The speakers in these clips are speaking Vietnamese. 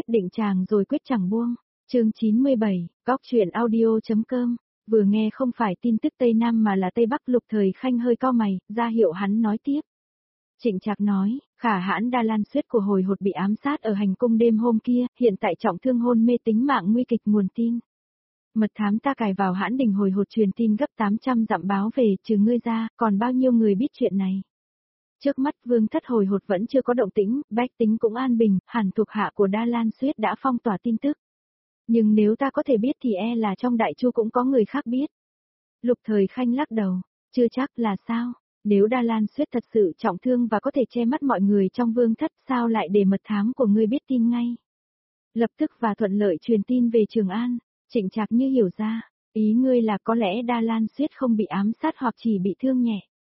định chàng rồi quyết chẳng buông. Chương 97, góc truyện audio.com. Vừa nghe không phải tin tức Tây Nam mà là Tây Bắc. Lục Thời Khanh hơi cau mày, ra hiệu hắn nói tiếp. Trịnh Trạc nói, Khả Hãn Đa Lan Suyết của hồi hột bị ám sát ở hành cung đêm hôm kia, hiện tại trọng thương hôn mê, tính mạng nguy kịch. Nguồn tin. Mật thám ta cài vào Hãn Đình hồi hột truyền tin gấp 800 dặm báo về, trừ ngươi ra, còn bao nhiêu người biết chuyện này. Trước mắt Vương thất hồi hột vẫn chưa có động tĩnh, bách tính cũng an bình, hẳn thuộc hạ của Đa Lan Suyết đã phong tỏa tin tức. Nhưng nếu ta có thể biết thì e là trong Đại Chu cũng có người khác biết. Lục Thời Khanh lắc đầu, chưa chắc. Là sao? Nếu Đa Lan Suyết thật sự trọng thương và có thể che mắt mọi người trong Vương thất, sao lại để mật thám của ngươi biết tin ngay? Lập tức và thuận lợi truyền tin về Trường An. Trịnh Trạc như hiểu ra, ý ngươi là có lẽ Đa Lan Suyết không bị ám sát hoặc chỉ bị thương nhẹ.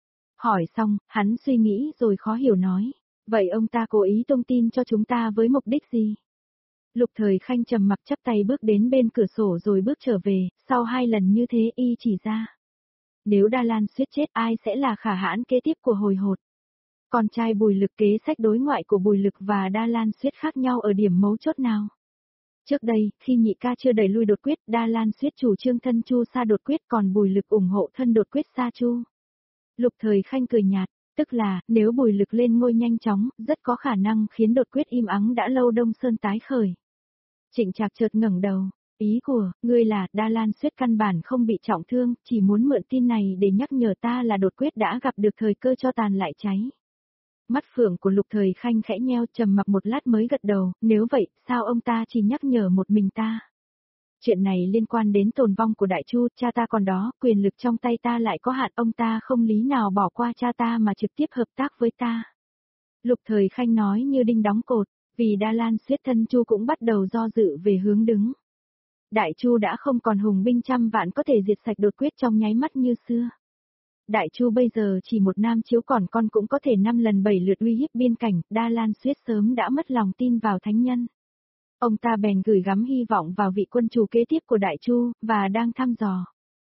Hỏi xong, hắn suy nghĩ rồi khó hiểu nói, vậy ông ta cố ý tung tin cho chúng ta với mục đích gì? Lục Thời Khanh trầm mặc chắp tay bước đến bên cửa sổ rồi bước trở về, sau 2 lần như thế y chỉ ra. Nếu Đa Lan Suyết chết, ai sẽ là Khả Hãn kế tiếp của hồi hột? Con trai Bùi Lực. Kế sách đối ngoại của Bùi Lực và Đa Lan Suyết khác nhau ở điểm mấu chốt nào? Trước đây, khi nhị ca chưa đẩy lui đột quyết, Đa Lan Suyết chủ trương thân Chu Sa đột quyết, còn Bùi Lực ủng hộ thân đột quyết Sa Chu. Lục Thời Khanh cười nhạt, tức là, nếu Bùi Lực lên ngôi nhanh chóng, rất có khả năng khiến đột quyết im ắng đã lâu Đông Sơn tái khởi. Trịnh Trạc chợt ngẩng đầu, ý của ngươi là Đa Lan Suyết căn bản không bị trọng thương, chỉ muốn mượn tin này để nhắc nhở ta là đột quyết đã gặp được thời cơ cho tàn lại cháy. Mắt phượng của Lục Thời Khanh khẽ nheo, trầm mặc một lát mới gật đầu, nếu vậy, sao ông ta chỉ nhắc nhở một mình ta? Chuyện này liên quan đến tồn vong của Đại Chu, cha ta còn đó, quyền lực trong tay ta lại có hạn, ông ta không lý nào bỏ qua cha ta mà trực tiếp hợp tác với ta. Lục Thời Khanh nói như đinh đóng cột, vì Đa Lan Suyết thân Chu cũng bắt đầu do dự về hướng đứng. Đại Chu đã không còn hùng binh trăm vạn có thể diệt sạch đột quyết trong nháy mắt như xưa. Đại Chu bây giờ chỉ một nam chiếu, còn con cũng có thể 5 lần 7 lượt uy hiếp biên cảnh, Đa Lan Suyết sớm đã mất lòng tin vào thánh nhân. Ông ta bèn gửi gắm hy vọng vào vị quân chủ kế tiếp của Đại Chu, và đang thăm dò.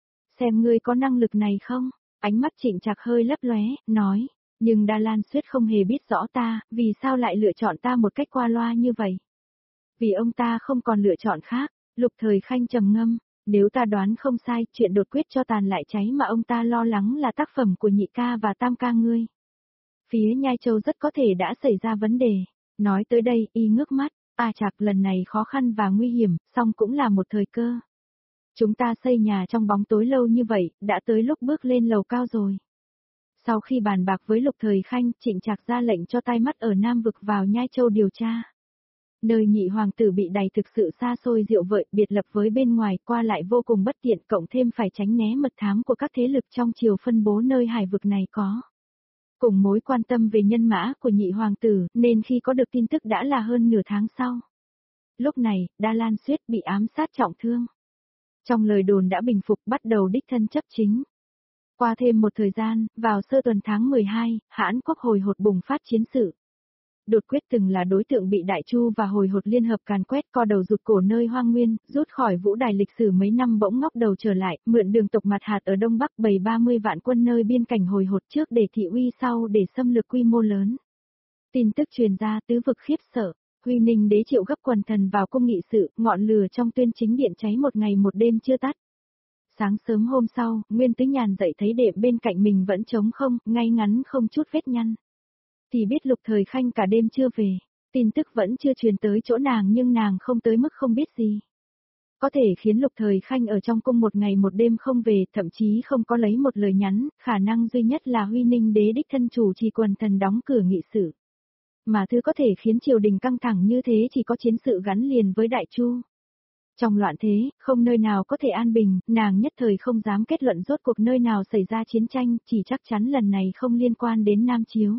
Xem ngươi có năng lực này không? Ánh mắt Trịnh Trạc hơi lấp lóe, nói, nhưng Đa Lan Suyết không hề biết rõ ta, vì sao lại lựa chọn ta một cách qua loa như vậy? Vì ông ta không còn lựa chọn khác. Lục Thời Khanh trầm ngâm, nếu ta đoán không sai, chuyện đột quyết cho tàn lại cháy mà ông ta lo lắng là tác phẩm của nhị ca và tam ca ngươi. Phía Nhai Châu rất có thể đã xảy ra vấn đề. Nói tới đây, y ngước mắt, Trạc, lần này khó khăn và nguy hiểm, song cũng là một thời cơ. Chúng ta xây nhà trong bóng tối lâu như vậy, đã tới lúc bước lên lầu cao rồi. Sau khi bàn bạc với Lục Thời Khanh, Trịnh Trạc ra lệnh cho tai mắt ở Nam Vực vào Nhai Châu điều tra. Nơi nhị hoàng tử bị đày thực sự xa xôi diệu vợi, biệt lập với bên ngoài, qua lại vô cùng bất tiện, cộng thêm phải tránh né mật thám của các thế lực trong triều phân bố nơi hải vực này có. Cùng mối quan tâm về nhân mã của nhị hoàng tử, nên khi có được tin tức đã là hơn nửa tháng sau. Lúc này, Đa Lan Suyết bị ám sát trọng thương. Trong lời đồn đã bình phục, bắt đầu đích thân chấp chính. Qua thêm một thời gian, vào sơ tuần tháng 12, Hãn Quốc hồi hột bùng phát chiến sự. Đột quyết từng là đối tượng bị Đại Chu và hồi hột liên hợp càn quét, co đầu rụt cổ nơi hoang nguyên, rút khỏi vũ đài lịch sử mấy năm bỗng ngóc đầu trở lại, mượn đường tộc Mặt Hạt ở Đông Bắc bày 30 vạn quân nơi biên cảnh hồi hột trước để thị uy, sau để xâm lược quy mô lớn. Tin tức truyền ra, tứ vực khiếp sợ, Huy Ninh đế triệu gấp quần thần vào cung nghị sự, ngọn lửa trong tuyên chính điện cháy một ngày một đêm chưa tắt. Sáng sớm hôm sau, Nguyên Tứ Nhàn dậy thấy đệm bên cạnh mình vẫn trống không, ngay ngắn không chút vết nhăn. Thì biết Lục Thời Khanh cả đêm chưa về, tin tức vẫn chưa truyền tới chỗ nàng, nhưng nàng không tới mức không biết gì. Có thể khiến Lục Thời Khanh ở trong cung một ngày một đêm không về, thậm chí không có lấy một lời nhắn, khả năng duy nhất là Huy Ninh đế đích thân chủ trì quần thần đóng cửa nghị sự. Mà thứ có thể khiến triều đình căng thẳng như thế chỉ có chiến sự gắn liền với Đại Chu. Trong loạn thế, không nơi nào có thể an bình, nàng nhất thời không dám kết luận rốt cuộc nơi nào xảy ra chiến tranh, chỉ chắc chắn lần này không liên quan đến Nam Chiếu.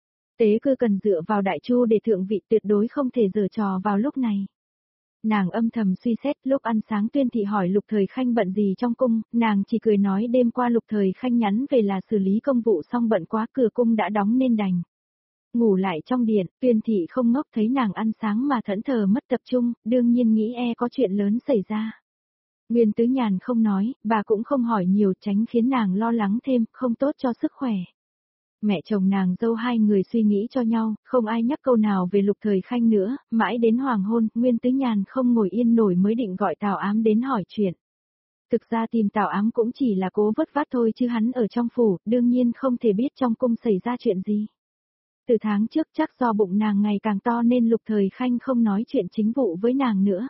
Tế Cư cần dựa vào Đại Chu để thượng vị, tuyệt đối không thể giở trò vào lúc này. Nàng âm thầm suy xét, lúc ăn sáng Tuyên thị hỏi Lục Thời Khanh bận gì trong cung, nàng chỉ cười nói đêm qua Lục Thời Khanh nhắn về là xử lý công vụ xong bận quá, cửa cung đã đóng nên đành ngủ lại trong điện. Tuyên thị không ngốc, thấy nàng ăn sáng mà thẫn thờ mất tập trung, đương nhiên nghĩ có chuyện lớn xảy ra. Nguyên Tứ Nhàn không nói, bà cũng không hỏi nhiều, tránh khiến nàng lo lắng thêm, không tốt cho sức khỏe. Mẹ chồng nàng dâu hai người suy nghĩ cho nhau, không ai nhắc câu nào về Lục Thời Khanh nữa, mãi đến hoàng hôn, Nguyên Tứ Nhàn không ngồi yên nổi mới định gọi Tào Ám đến hỏi chuyện. Thực ra tìm Tào Ám cũng chỉ là cố vất vát thôi chứ hắn ở trong phủ, đương nhiên không thể biết trong cung xảy ra chuyện gì. Từ tháng trước chắc do bụng nàng ngày càng to nên Lục Thời Khanh không nói chuyện chính vụ với nàng nữa.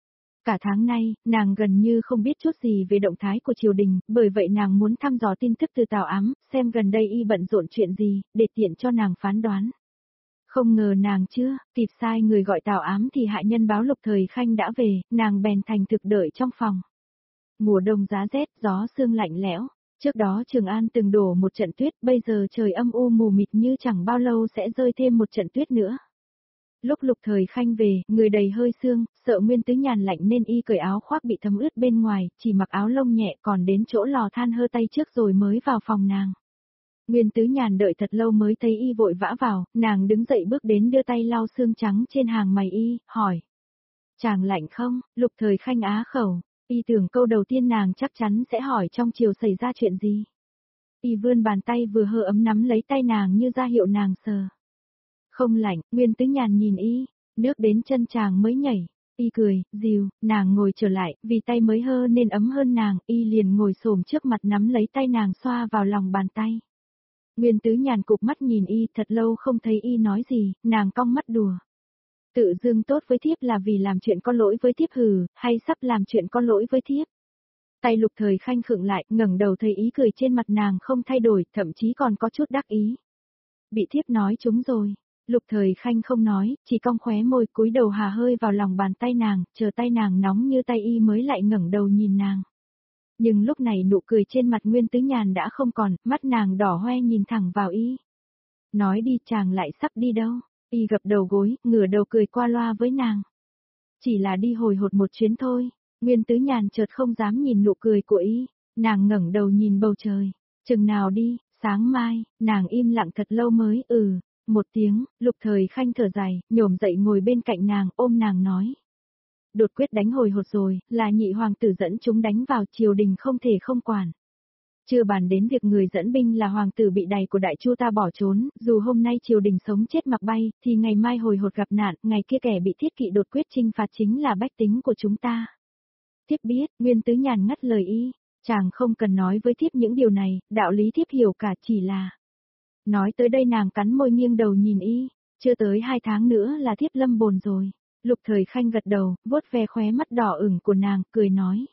Cả tháng nay, nàng gần như không biết chút gì về động thái của triều đình, bởi vậy nàng muốn thăm dò tin tức từ Tào Ám, xem gần đây y bận rộn chuyện gì, để tiện cho nàng phán đoán. Không ngờ nàng chưa, kịp sai người gọi Tào Ám thì hạ nhân báo Lục Thời Khanh đã về, nàng bèn thành thực đợi trong phòng. Mùa đông giá rét, gió sương lạnh lẽo. Trước đó Trường An từng đổ một trận tuyết, bây giờ trời âm u mù mịt như chẳng bao lâu sẽ rơi thêm một trận tuyết nữa. Lúc Lục Thời Khanh về, người đầy hơi sương, sợ Nguyên Tứ Nhàn lạnh nên y cởi áo khoác bị thấm ướt bên ngoài, chỉ mặc áo lông nhẹ còn đến chỗ lò than hơ tay trước rồi mới vào phòng nàng. Nguyên Tứ Nhàn đợi thật lâu mới thấy y vội vã vào, nàng đứng dậy bước đến đưa tay lau sương trắng trên hàng mày y, hỏi. Chàng lạnh không? Lục Thời Khanh á khẩu, y tưởng câu đầu tiên nàng chắc chắn sẽ hỏi trong chiều xảy ra chuyện gì. Y vươn bàn tay vừa hơ ấm nắm lấy tay nàng như ra hiệu nàng sờ. Không lạnh, Nguyên Tứ Nhàn nhìn y, nước đến chân chàng mới nhảy. Y cười, dìu, nàng ngồi trở lại, vì tay mới hơ nên ấm hơn nàng, y liền ngồi xổm trước mặt nắm lấy tay nàng xoa vào lòng bàn tay. Nguyên Tứ Nhàn cụp mắt nhìn y, thật lâu không thấy y nói gì, nàng cong mắt đùa. Tự dưng tốt với thiếp là vì làm chuyện có lỗi với thiếp hừ, hay sắp làm chuyện có lỗi với thiếp. Tay Lục Thời Khanh khựng lại, ngẩng đầu thấy ý cười trên mặt nàng không thay đổi, thậm chí còn có chút đắc ý. Bị thiếp nói chúng rồi. Lục Thời Khanh không nói, chỉ cong khóe môi cúi đầu hà hơi vào lòng bàn tay nàng, chờ tay nàng nóng như tay y mới lại ngẩng đầu nhìn nàng. Nhưng lúc này nụ cười trên mặt Nguyên Tứ Nhàn đã không còn, mắt nàng đỏ hoe nhìn thẳng vào y. Nói đi, chàng lại sắp đi đâu? Y gập đầu gối, ngửa đầu cười qua loa với nàng. Chỉ là đi hồi hột một chuyến thôi. Nguyên Tứ Nhàn chợt không dám nhìn nụ cười của y, nàng ngẩng đầu nhìn bầu trời. Chừng nào đi, sáng mai, nàng im lặng thật lâu mới một tiếng. Lục Thời Khanh thở dài, nhổm dậy ngồi bên cạnh nàng, ôm nàng nói. Đột quyết đánh hồi hột rồi, là nhị hoàng tử dẫn chúng đánh vào, triều đình không thể không quản. Chưa bàn đến việc người dẫn binh là hoàng tử bị đày của Đại Chu ta bỏ trốn, dù hôm nay triều đình sống chết mặc bay, thì ngày mai hồi hột gặp nạn, ngày kia kẻ bị thiết kỵ đột quyết chinh phạt chính là bách tính của chúng ta. Thiếp biết, Nguyên Tứ Nhàn ngắt lời y, chàng không cần nói với thiếp những điều này, đạo lý thiếp hiểu cả, chỉ là. Nói tới đây nàng cắn môi nghiêng đầu nhìn y, chưa tới 2 tháng nữa là thiếp lâm bồn rồi. Lục Thời Khanh gật đầu, vuốt ve khóe mắt đỏ ửng của nàng, cười nói.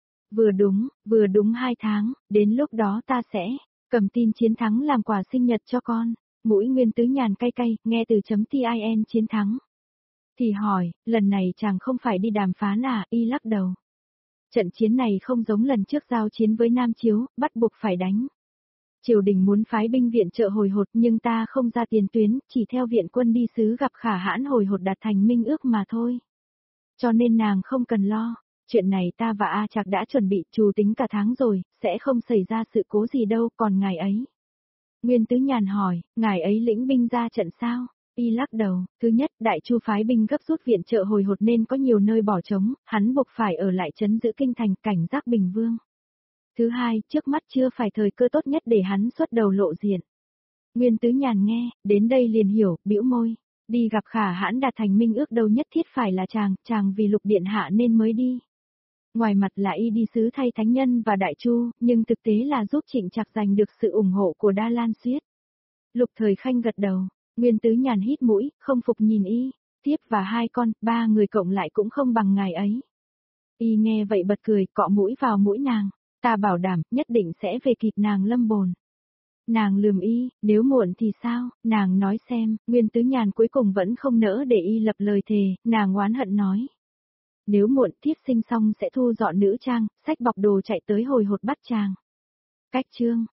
Vừa đúng 2 tháng, đến lúc đó ta sẽ cầm tin chiến thắng làm quà sinh nhật cho con. Mũi Nguyên Tứ Nhàn cay cay, nghe từ .tin chiến thắng. Thì hỏi, lần này chàng không phải đi đàm phán à, y lắc đầu. Trận chiến này không giống lần trước giao chiến với Nam Chiếu, bắt buộc phải đánh. Triều đình muốn phái binh viện trợ hồi hột nhưng ta không ra tiền tuyến, chỉ theo viện quân đi sứ gặp Khả Hãn hồi hột đạt thành minh ước mà thôi. Cho nên nàng không cần lo, chuyện này ta và A Trạc đã chuẩn bị trù tính cả tháng rồi, sẽ không xảy ra sự cố gì đâu, còn ngài ấy. Nguyên Tứ Nhàn hỏi, ngài ấy lĩnh binh ra trận sao? Y lắc đầu, thứ nhất, Đại Chu phái binh gấp rút viện trợ hồi hột nên có nhiều nơi bỏ trống, hắn buộc phải ở lại trấn giữ kinh thành cảnh giác Bình Vương. Thứ hai, trước mắt chưa phải thời cơ tốt nhất để hắn xuất đầu lộ diện. Nguyên Tứ Nhàn nghe, đến đây liền hiểu, bĩu môi. Đi gặp Khả Hãn đạt thành minh ước đâu nhất thiết phải là chàng vì Lục Điện Hạ nên mới đi. Ngoài mặt là y đi sứ thay Thánh Nhân và Đại Chu, nhưng thực tế là giúp Trịnh Trạc giành được sự ủng hộ của Đa Lan Xuyết. Lục Thời Khanh gật đầu, Nguyên Tứ Nhàn hít mũi, không phục nhìn y, tiếp và 2 con, 3 người cộng lại cũng không bằng ngài ấy. Y nghe vậy bật cười, cọ mũi vào mũi nàng, ta bảo đảm, nhất định sẽ về kịp nàng lâm bồn. Nàng lườm y, nếu muộn thì sao, nàng nói xem, Nguyên Tứ Nhàn cuối cùng vẫn không nỡ để y lập lời thề, nàng oán hận nói. Nếu muộn thiếp sinh xong sẽ thu dọn nữ trang, xách bọc đồ chạy tới hồi hột bắt chàng. Cách chương.